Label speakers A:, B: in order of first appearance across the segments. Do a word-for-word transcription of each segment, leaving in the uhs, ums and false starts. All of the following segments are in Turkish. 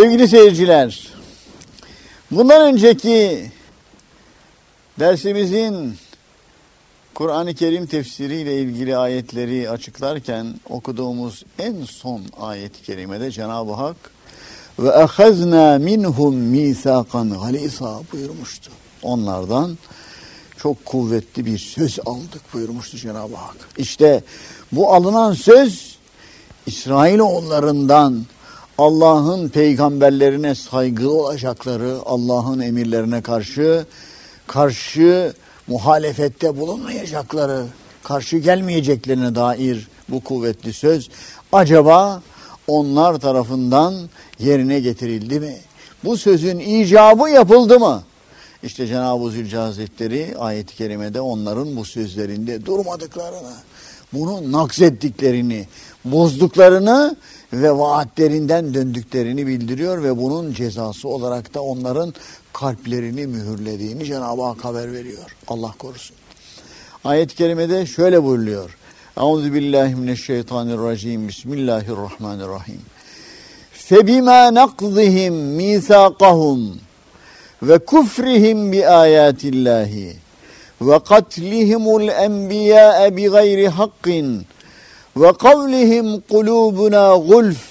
A: Sevgili seyirciler, bundan önceki dersimizin Kur'an-ı Kerim tefsiriyle ilgili ayetleri açıklarken okuduğumuz en son ayet-i kerimede Cenab-ı Hak ve ahazna minhum misakan galisa buyurmuştu. Onlardan çok kuvvetli bir söz aldık buyurmuştu Cenab-ı Hak. İşte bu alınan söz İsrailoğullarından Allah'ın peygamberlerine saygılı olacakları, Allah'ın emirlerine karşı karşı muhalefette bulunmayacakları, karşı gelmeyeceklerine dair bu kuvvetli söz acaba onlar tarafından yerine getirildi mi? Bu sözün icabı yapıldı mı? İşte Cenab-ı Zülcelal Hazretleri ayet-i kerimede onların bu sözlerinde durmadıklarını, bunu nakzettiklerini, bozduklarını ve vaatlerinden döndüklerini bildiriyor ve bunun cezası olarak da onların kalplerini mühürlediğini Cenab-ı Hak haber veriyor. Allah korusun. Ayet-i kerimede şöyle buyuruluyor. Euzubillahimineşşeytanirracim. Bismillahirrahmanirrahim. Febima naqzihim misaqahum ve kufrihim bi ayatillahi ve katlihimul enbiya bi gayri hakkin ve kavlihim kulubuna gulf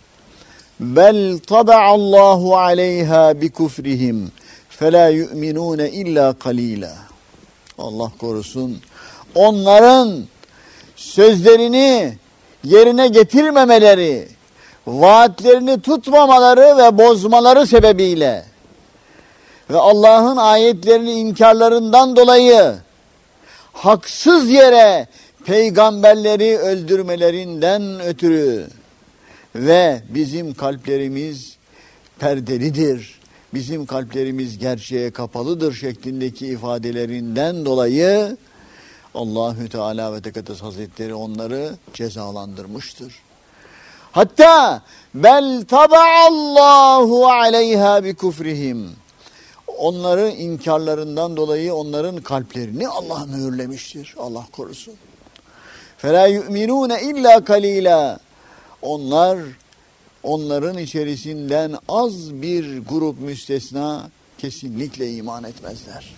A: bel taba'allahu aleyha bi kufrihim fela yu'minune illa qalila. Allah korusun. Onların sözlerini yerine getirmemeleri, vaatlerini tutmamaları ve bozmaları sebebiyle ve Allah'ın ayetlerini inkarlarından dolayı haksız yere peygamberleri öldürmelerinden ötürü ve bizim kalplerimiz perdelidir, bizim kalplerimiz gerçeğe kapalıdır şeklindeki ifadelerinden dolayı Allahü Teala ve Tekaddes Hazretleri onları cezalandırmıştır. Hatta bel taba'allahu aleyha bi kufrihim. Onları inkarlarından dolayı onların kalplerini Allah mühürlemiştir. Allah korusun. فَلَا يُؤْمِنُونَ illa kalila. Onlar, onların içerisinden az bir grup müstesna kesinlikle iman etmezler.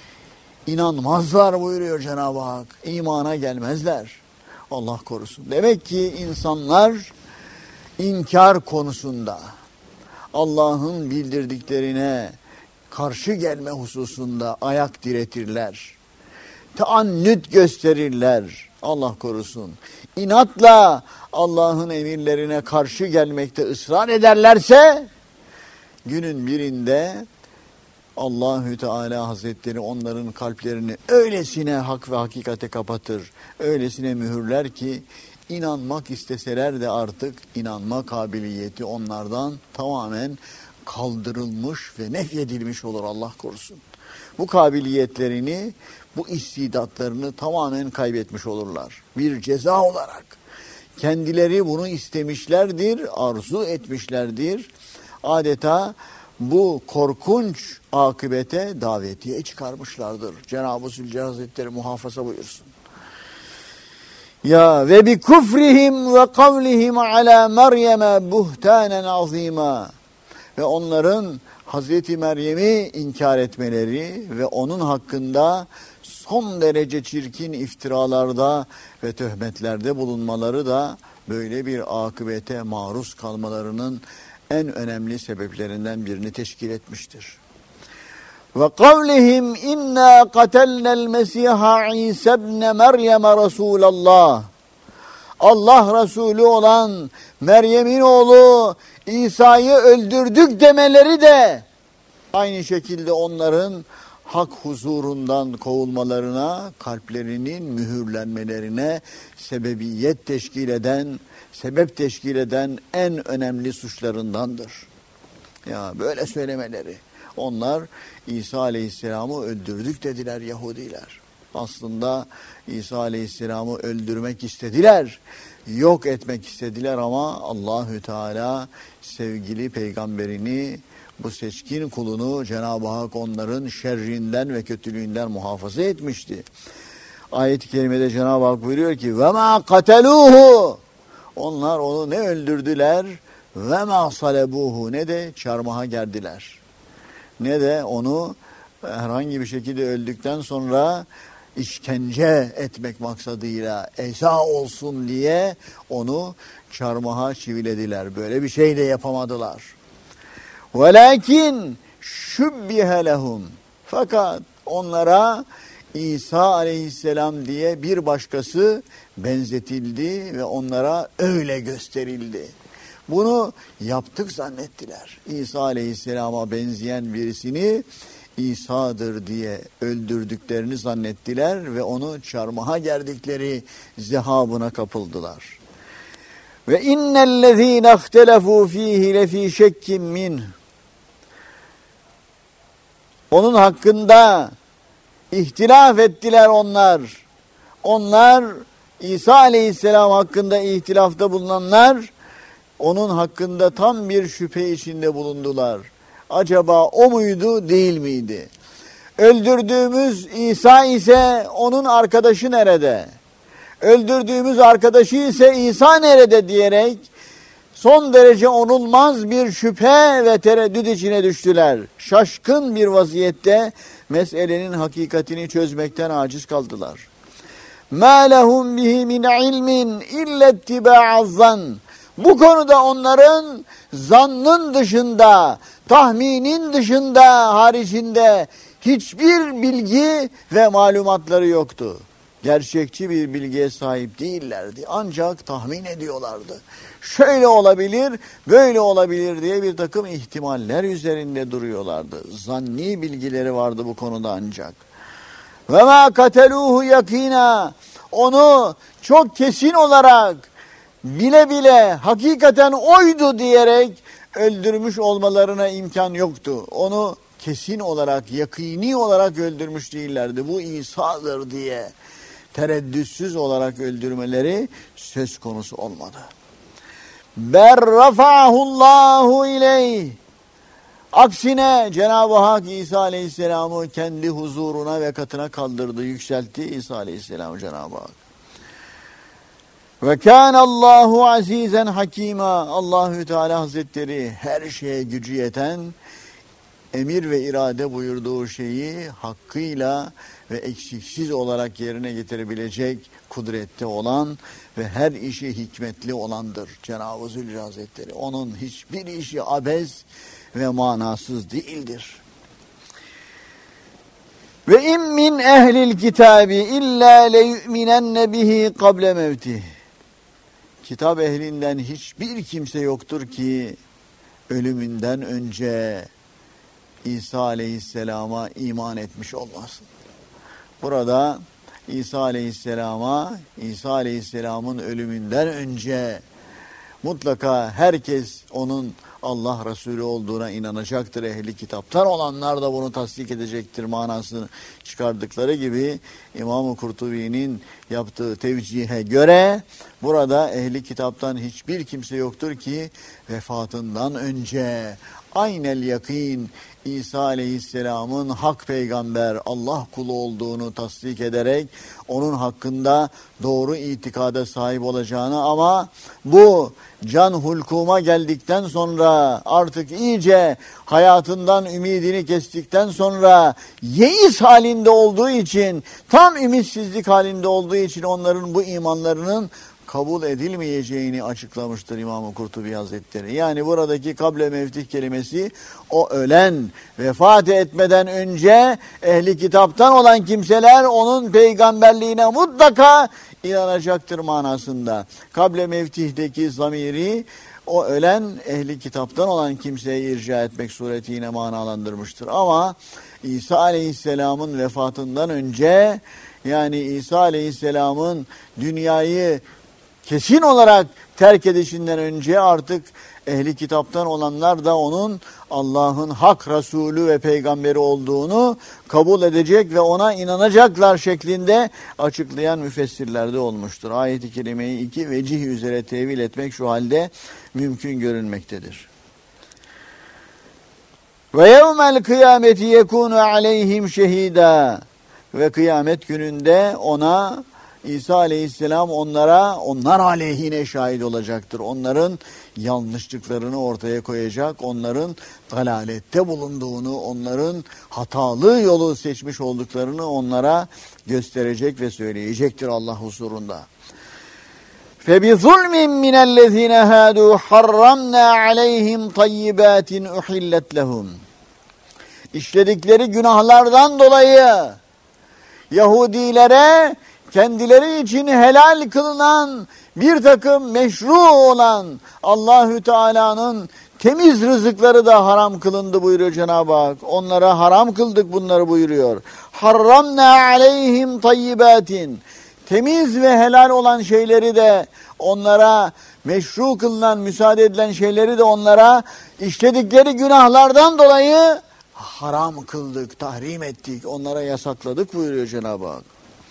A: İnanmazlar buyuruyor Cenab-ı Hak. İmana gelmezler. Allah korusun. Demek ki insanlar inkar konusunda, Allah'ın bildirdiklerine karşı gelme hususunda ayak diretirler. Taannüt gösterirler. Allah korusun. İnatla Allah'ın emirlerine karşı gelmekte ısrar ederlerse günün birinde Allahü Teala Hazretleri onların kalplerini öylesine hak ve hakikate kapatır. Öylesine mühürler ki inanmak isteseler de artık inanma kabiliyeti onlardan tamamen kaldırılmış ve nefyedilmiş olur Allah korusun. Bu kabiliyetlerini, bu istidatlarını tamamen kaybetmiş olurlar. Bir ceza olarak kendileri bunu istemişlerdir, arzu etmişlerdir. Adeta bu korkunç akıbete davetiye çıkarmışlardır. Cenab-ı Zülcelal Hazretleri muhafaza buyursun. Ya ve bi kufrihim ve kavlihim ala Meryem'e buhtanen azima. Ve onların Hazreti Meryem'i inkar etmeleri ve onun hakkında son derece çirkin iftiralarda ve töhmetlerde bulunmaları da böyle bir akıbete maruz kalmalarının en önemli sebeplerinden birini teşkil etmiştir. Ve kavlihim inna katelnel Mesiha İsa ibn Meryem Resulallah. Allah Resulü olan Meryem'in oğlu İsa'yı öldürdük demeleri de aynı şekilde onların hak huzurundan kovulmalarına, kalplerinin mühürlenmelerine sebebiyet teşkil eden, sebep teşkil eden en önemli suçlarındandır. Ya böyle söylemeleri. Onlar İsa Aleyhisselam'ı öldürdük dediler Yahudiler. Aslında İsa Aleyhisselam'ı öldürmek istediler, yok etmek istediler ama Allahü Teala sevgili peygamberini, bu seçkin kulunu Cenab-ı Hak onların şerrinden ve kötülüğünden muhafaza etmişti. Ayet-i kerimede Cenab-ı Hak buyuruyor ki ve ma kateluhu. Onlar onu ne öldürdüler ve ma salebuhu, ne de çarmıha gerdiler. Ne de onu herhangi bir şekilde öldükten sonra işkence etmek maksadıyla eza olsun diye onu çarmıha çivilediler. Böyle bir şey de yapamadılar. Velakin şubbihe lehum, fakat onlara İsa aleyhisselam diye bir başkası benzetildi ve onlara öyle gösterildi. Bunu yaptık zannettiler. İsa aleyhisselama benzeyen birisini İsa'dır diye öldürdüklerini zannettiler ve onu çarmıha gerdikleri zehabına kapıldılar. Ve innellezîne ihtelefû fîhî lefî şekkim minh. Onun hakkında ihtilaf ettiler onlar. Onlar, İsa aleyhisselam hakkında ihtilafta bulunanlar, onun hakkında tam bir şüphe içinde bulundular. Acaba o muydu, değil miydi? Öldürdüğümüz İsa ise onun arkadaşı nerede? Öldürdüğümüz arkadaşı ise İsa nerede diyerek son derece onulmaz bir şüphe ve tereddüt içine düştüler. Şaşkın bir vaziyette meselenin hakikatini çözmekten aciz kaldılar. مَا لَهُمْ بِهِ مِنْ عِلْمٍ اِلَّا اتِّبَاعَ الظَّنِّ. Bu konuda onların zannın dışında, tahminin dışında, haricinde hiçbir bilgi ve malumatları yoktu. Gerçekçi bir bilgiye sahip değillerdi. Ancak tahmin ediyorlardı. Şöyle olabilir, böyle olabilir diye bir takım ihtimaller üzerinde duruyorlardı. Zanni bilgileri vardı bu konuda ancak. Ve ma kateluhu yakina. Onu çok kesin olarak bile bile hakikaten oydu diyerek öldürmüş olmalarına imkan yoktu. Onu kesin olarak, yakini olarak öldürmüş değillerdi. Bu İsa'dır diye tereddütsüz olarak öldürmeleri söz konusu olmadı. Ber rafa'ahullahu ileyh. Aksine Cenab-ı Hak İsa Aleyhisselam'ı kendi huzuruna ve katına kaldırdı, yükseltti İsa Aleyhisselam'ı Cenab-ı Hak. Ve kânallâhu azîzen hakîmâ. Allahü Teala Hazretleri her şeye gücü yeten, emir ve irade buyurduğu şeyi hakkıyla ve eksiksiz olarak yerine getirebilecek kudrette olan ve her işi hikmetli olandır Cenab-ı Zülcelal Hazretleri. Onun hiçbir işi abes ve manasız değildir. Ve im min ehlil kitabi illa leyu'minenne bihi kable mevtih. Kitap ehlinden hiçbir kimse yoktur ki ölümünden önce İsa Aleyhisselam'a iman etmiş olmasın. Burada İsa Aleyhisselam'a, İsa Aleyhisselam'ın ölümünden önce mutlaka herkes onun Allah Resulü olduğuna inanacaktır. Ehli kitaptan olanlar da bunu tasdik edecektir manasını çıkardıkları gibi İmam-ı Kurtubi'nin yaptığı tevcihe göre burada ehli kitaptan hiçbir kimse yoktur ki vefatından önce aynel yakin İsa Aleyhisselam'ın hak peygamber, Allah kulu olduğunu tasdik ederek onun hakkında doğru itikada sahip olacağını, ama bu can hulkuma geldikten sonra artık iyice hayatından ümidini kestikten sonra yeis halinde olduğu için, tam ümitsizlik halinde olduğu için onların bu imanlarının kabul edilmeyeceğini açıklamıştır İmam-ı Kurtubi Hazretleri. Yani buradaki kable mevtih kelimesi o ölen, vefat etmeden önce ehli kitaptan olan kimseler onun peygamberliğine mutlaka inanacaktır manasında. Kable mevtihdeki zamiri o ölen ehli kitaptan olan kimseye irca etmek suretiyle manalandırmıştır. Ama İsa Aleyhisselam'ın vefatından önce, yani İsa Aleyhisselam'ın dünyayı kesin olarak terk edişinden önce artık ehli kitaptan olanlar da onun Allah'ın hak Resulü ve peygamberi olduğunu kabul edecek ve ona inanacaklar şeklinde açıklayan müfessirlerde olmuştur. Ayet-i kerimeyi iki vecih üzere tevil etmek şu halde mümkün görünmektedir. Ve yevmel kıyameti yekunu aleyhim şehida. Ve kıyamet gününde ona İsa aleyhisselam onlara, onlar aleyhine şahit olacaktır. Onların yanlışlıklarını ortaya koyacak, onların dalalette bulunduğunu, onların hatalı yolu seçmiş olduklarını onlara gösterecek ve söyleyecektir Allah huzurunda. فَبِظُلْمٍ مِّنَ الَّذِينَ هَادُوا حَرَّمْنَا عَلَيْهِمْ طَيِّبَاتٍ اُحِلَّتْ لَهُمْ. İşledikleri günahlardan dolayı Yahudilere kendileri için helal kılınan bir takım meşru olan Allahü Teala'nın temiz rızıkları da haram kılındı buyuruyor Cenab-ı Hak. Onlara haram kıldık bunları buyuruyor. Harramna aleyhim tayyibatin. Temiz ve helal olan şeyleri de onlara, meşru kılınan, müsaade edilen şeyleri de onlara işledikleri günahlardan dolayı haram kıldık, tahrim ettik, onlara yasakladık buyuruyor Cenab-ı Hak.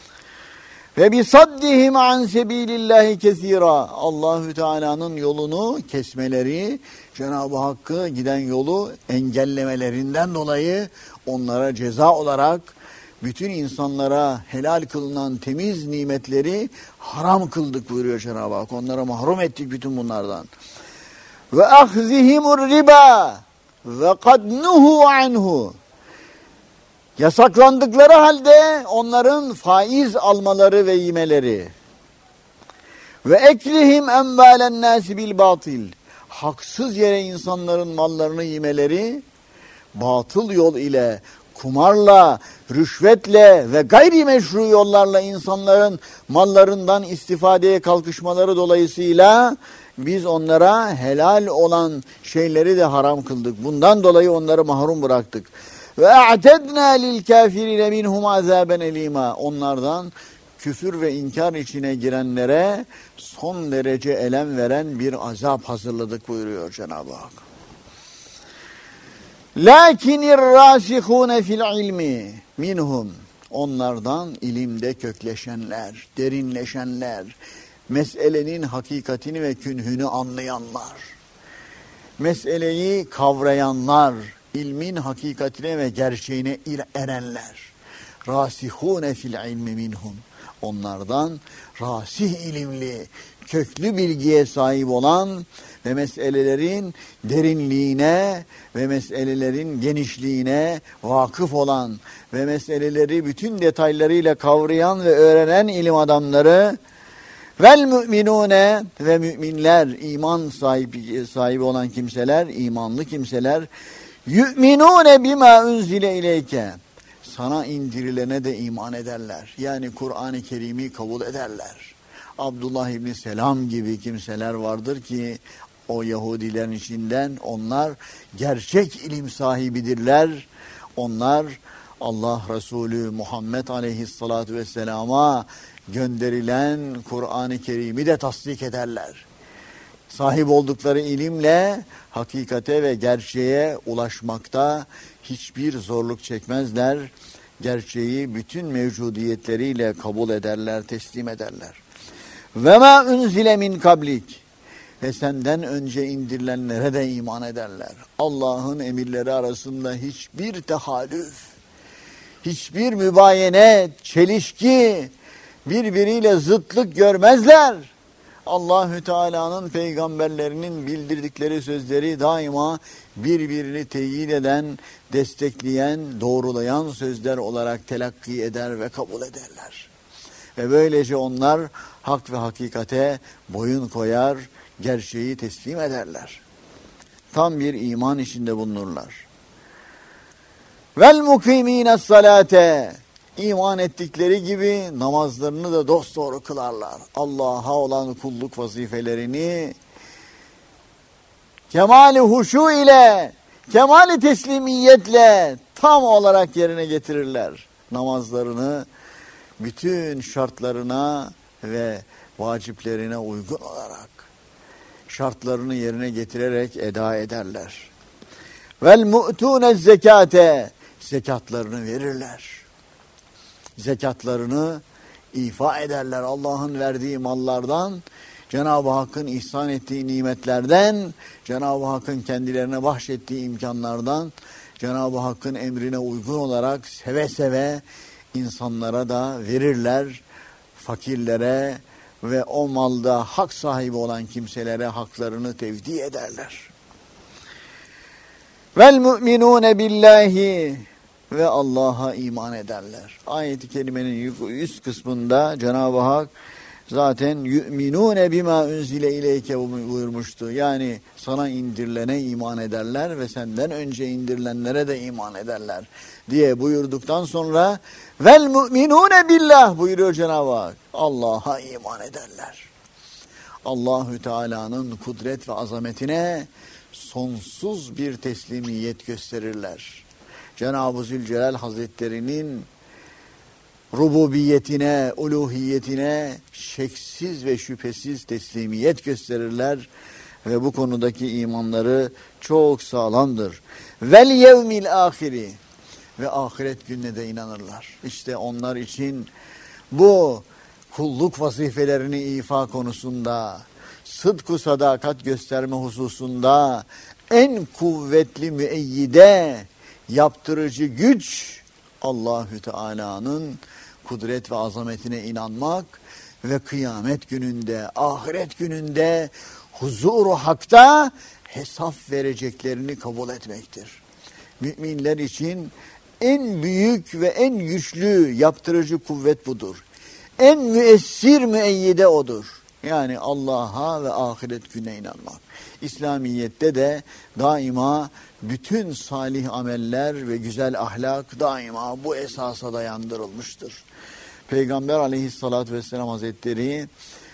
A: Ve bisaddihim an sebilillahi kesira. Allahü Teala'nın yolunu kesmeleri, Cenab-ı Hakk'ı giden yolu engellemelerinden dolayı onlara ceza olarak bütün insanlara helal kılınan temiz nimetleri haram kıldık buyuruyor Cenab-ı Hak. Onlara mahrum ettik bütün bunlardan. Ve ahzihimur riba ve kad nuhu anhu. Yasaklandıkları halde onların faiz almaları ve yemeleri. Ve eklihim envalen nasi bil batil. Haksız yere insanların mallarını yemeleri, batıl yol ile, kumarla, rüşvetle ve gayri meşru yollarla insanların mallarından istifadeye kalkışmaları dolayısıyla biz onlara helal olan şeyleri de haram kıldık. Bundan dolayı onları mahrum bıraktık. Ve a'tedna lil kafirine minhum azaben elima. Onlardan küfür ve inkar içine girenlere son derece elem veren bir azap hazırladık buyuruyor Cenab-ı Hak. Lakinir rasihune fil ilmi minhum. Onlardan ilimde kökleşenler, derinleşenler, meselenin hakikatini ve künhünü anlayanlar, meseleyi kavrayanlar, ilmin hakikatine ve gerçeğine erenler. Rasihune fil ilmi minhum. Onlardan rasih ilimli, köklü bilgiye sahip olan ve meselelerin derinliğine ve meselelerin genişliğine vakıf olan ve meseleleri bütün detaylarıyla kavrayan ve öğrenen ilim adamları vel müminune ve müminler, iman sahibi, sahibi olan kimseler, imanlı kimseler, yu'minune bima unzile ileyke. Sana indirilene de iman ederler. Yani Kur'an-ı Kerim'i kabul ederler. Abdullah İbni Selam gibi kimseler vardır ki o Yahudilerin içinden onlar gerçek ilim sahibidirler. Onlar Allah Resulü Muhammed Aleyhisselatü Vesselam'a gönderilen Kur'an-ı Kerim'i de tasdik ederler. Sahip oldukları ilimle hakikate ve gerçeğe ulaşmakta hiçbir zorluk çekmezler. Gerçeği bütün mevcudiyetleriyle kabul ederler, teslim ederler. Ve ma unzile min kablik. Ve senden önce indirilenlere de iman ederler. Allah'ın emirleri arasında hiçbir tehalüf, hiçbir mübayenet, çelişki, birbiriyle zıtlık görmezler. Allahü Teala'nın peygamberlerinin bildirdikleri sözleri daima birbirini teyit eden, destekleyen, doğrulayan sözler olarak telakki eder ve kabul ederler. Ve böylece onlar hak ve hakikate boyun koyar, gerçeği teslim ederler. Tam bir iman içinde bulunurlar. Vel mukimînes salate. İman ettikleri gibi namazlarını da dosdoğru kılarlar. Allah'a olan kulluk vazifelerini kemali huşu ile, kemali teslimiyetle tam olarak yerine getirirler. Namazlarını bütün şartlarına ve vaciplerine uygun olarak şartlarını yerine getirerek eda ederler. Vel mu'tûne zekate. Zekatlarını verirler. Zekatlarını ifa ederler. Allah'ın verdiği mallardan, Cenab-ı Hakk'ın ihsan ettiği nimetlerden, Cenab-ı Hakk'ın kendilerine bahşettiği imkanlardan, Cenab-ı Hakk'ın emrine uygun olarak seve seve insanlara da verirler. fakirlere ve o malda hak sahibi olan kimselere haklarını tevdi ederler. Vel mu'minune billahi ve Allah'a iman ederler. Ayet-i kerimenin üst kısmında Cenab-ı Hak zaten yu'minune bima unzile ileyke buyurmuştu. Yani sana indirilene iman ederler ve senden önce indirilenlere de iman ederler diye buyurduktan sonra vel mu'minune billah buyuruyor Cenab-ı Hak. Allah'a iman ederler. Allahü Teala'nın kudret ve azametine sonsuz bir teslimiyet gösterirler. Cenab-ı Zülcelal Hazretleri'nin rububiyetine, uluhiyetine şeksiz ve şüphesiz teslimiyet gösterirler ve bu konudaki imanları çok sağlamdır. Vel yevmil ahiri ve ahiret gününe de inanırlar. İşte onlar için bu kulluk vazifelerini ifa konusunda, sıdk-ı sadakat gösterme hususunda en kuvvetli müeyyide, yaptırıcı güç Allahü Teala'nın kudret ve azametine inanmak ve kıyamet gününde, ahiret gününde huzur-u hakta hesap vereceklerini kabul etmektir. Müminler için en büyük ve en güçlü yaptırıcı kuvvet budur. En müessir müeyyide odur. Yani Allah'a ve ahiret gününe inanmak. İslamiyet'te de daima bütün salih ameller ve güzel ahlak daima bu esasa dayandırılmıştır. Peygamber aleyhissalatü vesselam hazretleri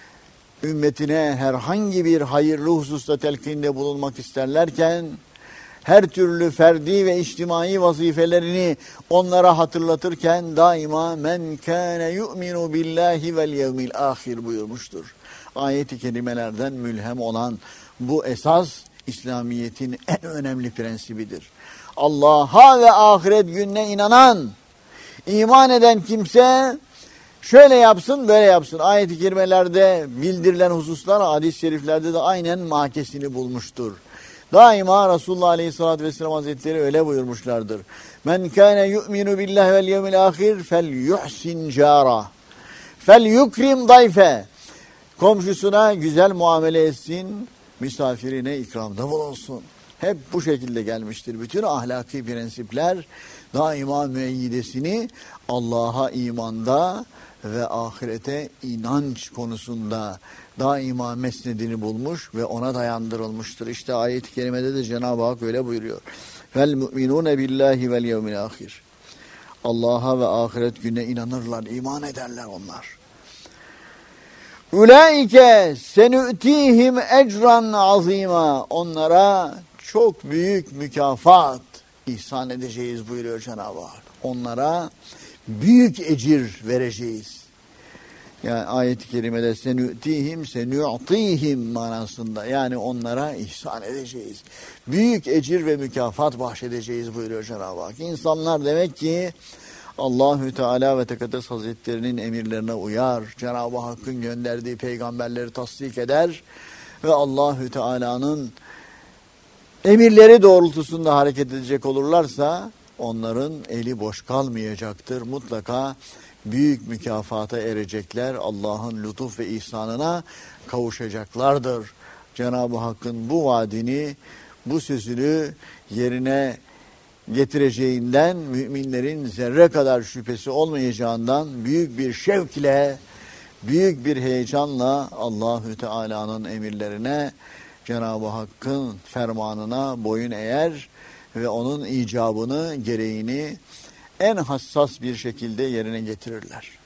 A: ümmetine herhangi bir hayırlı hususta telkinde bulunmak isterlerken her türlü ferdi ve içtimai vazifelerini onlara hatırlatırken daima men kâne yu'minu billahi vel yevmil ahir buyurmuştur. Ayet-i kerimelerden mülhem olan bu esas İslamiyet'in en önemli prensibidir. Allah'a ve ahiret gününe inanan, iman eden kimse şöyle yapsın, böyle yapsın. Ayet-i kerimelerde bildirilen hususlar hadis-i şeriflerde de aynen makesini bulmuştur. Daima Resulullah Aleyhisselatü Vesselam Hazretleri öyle buyurmuşlardır. Men kâne yu'minu billahi vel yevmil ahir fel yuhsin câra fel yukrim dayfe. Komşusuna güzel muamele etsin, misafirine ikramda bulunsun. Hep bu şekilde gelmiştir. Bütün ahlaki prensipler daima müeyyidesini Allah'a imanda ve ahirete inanç konusunda daima mesnedini bulmuş ve ona dayandırılmıştır. İşte ayet-i kerimede de Cenab-ı Hak öyle buyuruyor. Vel mu'minune billahi vel yevmil ahir. Allah'a ve ahiret gününe inanırlar, iman ederler onlar. Ulaike senü'tihim ecran azima. Onlara çok büyük mükafat ihsan edeceğiz buyuruyor Cenab-ı Hak. Onlara büyük ecir vereceğiz. Yani ayet-i kerimede senü'tihim senü'tihim manasında. Yani onlara ihsan edeceğiz. Büyük ecir ve mükafat bahşedeceğiz buyuruyor Cenab-ı Hak. İnsanlar demek ki Allahü Teala ve Tekaddes Hazretlerinin emirlerine uyar. Cenab-ı Hakk'ın gönderdiği peygamberleri tasdik eder ve Allahü Teala'nın emirleri doğrultusunda hareket edecek olurlarsa onların eli boş kalmayacaktır. Mutlaka büyük mükafata erecekler. Allah'ın lütuf ve ihsanına kavuşacaklardır. Cenab-ı Hakk'ın bu vaadini, bu sözünü yerine getireceğinden müminlerin zerre kadar şüphesi olmayacağından büyük bir şevk ile, büyük bir heyecanla Allahü Teala'nın emirlerine, Cenab-ı Hakk'ın fermanına boyun eğer ve onun icabını, gereğini en hassas bir şekilde yerine getirirler.